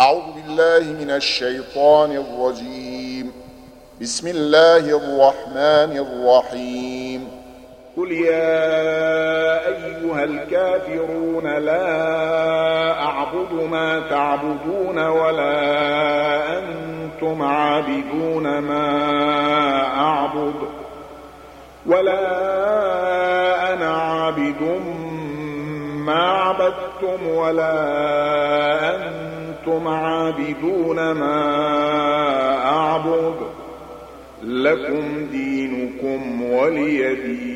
أعوذ بالله من الشيطان الرجيم. بسم الله الرحمن الرحيم. قل يا أيها الكافرون لا أعبد ما تعبدون ولا أنتم عابدون ما أعبد ولا أنا عابد ما عبدتم ولا أنتم عابدون ما أعبد لكم دينكم ولي دين.